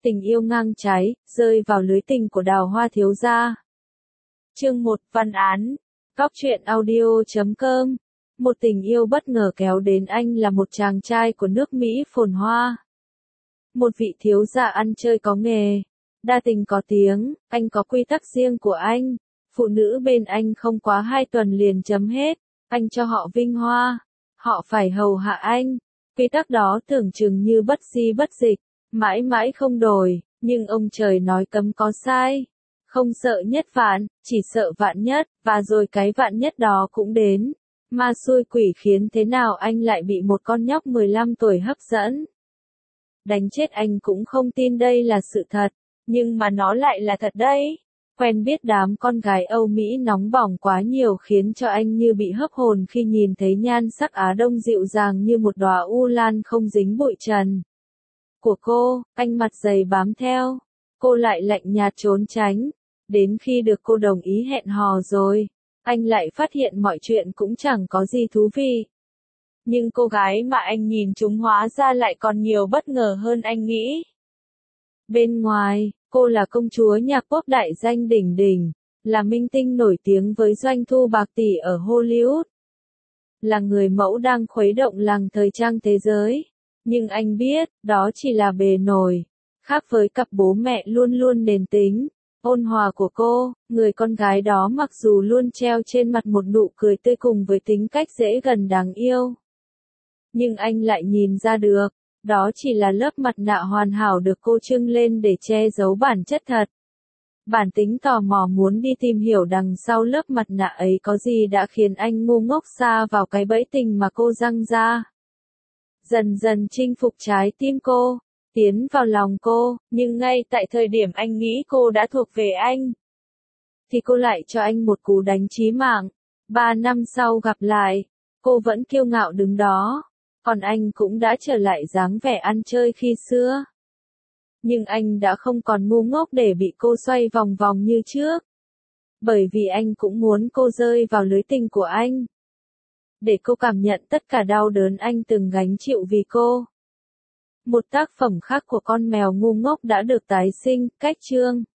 Tình yêu ngang trái, rơi vào lưới tình của Đào Hoa thiếu gia. Chương 1, văn án. Góc truyện audio.com. Một tình yêu bất ngờ kéo đến anh là một chàng trai của nước Mỹ phồn hoa. Một vị thiếu gia ăn chơi có nghề, đa tình có tiếng, anh có quy tắc riêng của anh. Phụ nữ bên anh không quá 2 tuần liền chấm hết, anh cho họ vinh hoa, họ phải hầu hạ anh. Quy tắc đó tưởng chừng như bất di bất dịch, mãi mãi không đổi, nhưng ông trời nói cấm có sai. Không sợ nhất vạn, chỉ sợ vạn nhất, và rồi cái vạn nhất đó cũng đến. Ma xui quỷ khiến thế nào anh lại bị một con nhóc 15 tuổi hấp dẫn. Đánh chết anh cũng không tin đây là sự thật, nhưng mà nó lại là thật đấy. Quen biết đám con gái Âu Mỹ nóng bỏng quá nhiều khiến cho anh như bị hấp hồn khi nhìn thấy nhan sắc Á Đông dịu dàng như một đóa u lan không dính bụi trần của cô, anh mặt dày bám theo, cô lại lạnh nhạt trốn tránh. Đến khi được cô đồng ý hẹn hò rồi, anh lại phát hiện mọi chuyện cũng chẳng có gì thú vị. Nhưng cô gái mà anh nhìn trúng hóa ra lại còn nhiều bất ngờ hơn anh nghĩ. Bên ngoài, cô là công chúa nhạc pop đại danh đỉnh đỉnh, là minh tinh nổi tiếng với doanh thu bạc tỷ ở Hollywood. Là người mẫu đang khuấy động làng thời trang thế giới. Nhưng anh biết, đó chỉ là bề nổi. Khác với cặp bố mẹ luôn luôn nền tính, ôn hòa của cô, người con gái đó mặc dù luôn treo trên mặt một nụ cười tươi cùng với tính cách dễ gần đáng yêu. Nhưng anh lại nhìn ra được, đó chỉ là lớp mặt nạ hoàn hảo được cô trưng lên để che giấu bản chất thật. Bản tính tò mò muốn đi tìm hiểu đằng sau lớp mặt nạ ấy có gì đã khiến anh ngu ngốc sa vào cái bẫy tình mà cô giăng ra. Dần dần chinh phục trái tim cô, tiến vào lòng cô, nhưng ngay tại thời điểm anh nghĩ cô đã thuộc về anh, thì cô lại cho anh một cú đánh chí mạng. 3 năm sau gặp lại, cô vẫn kiêu ngạo đứng đó, còn anh cũng đã trở lại dáng vẻ ăn chơi khi xưa. Nhưng anh đã không còn ngu ngốc để bị cô xoay vòng vòng như trước. Bởi vì anh cũng muốn cô rơi vào lưới tình của anh. Để cô cảm nhận tất cả đau đớn anh từng gánh chịu vì cô. Một tác phẩm khác của con mèo ngu ngốc đã được tái sinh, cách chương.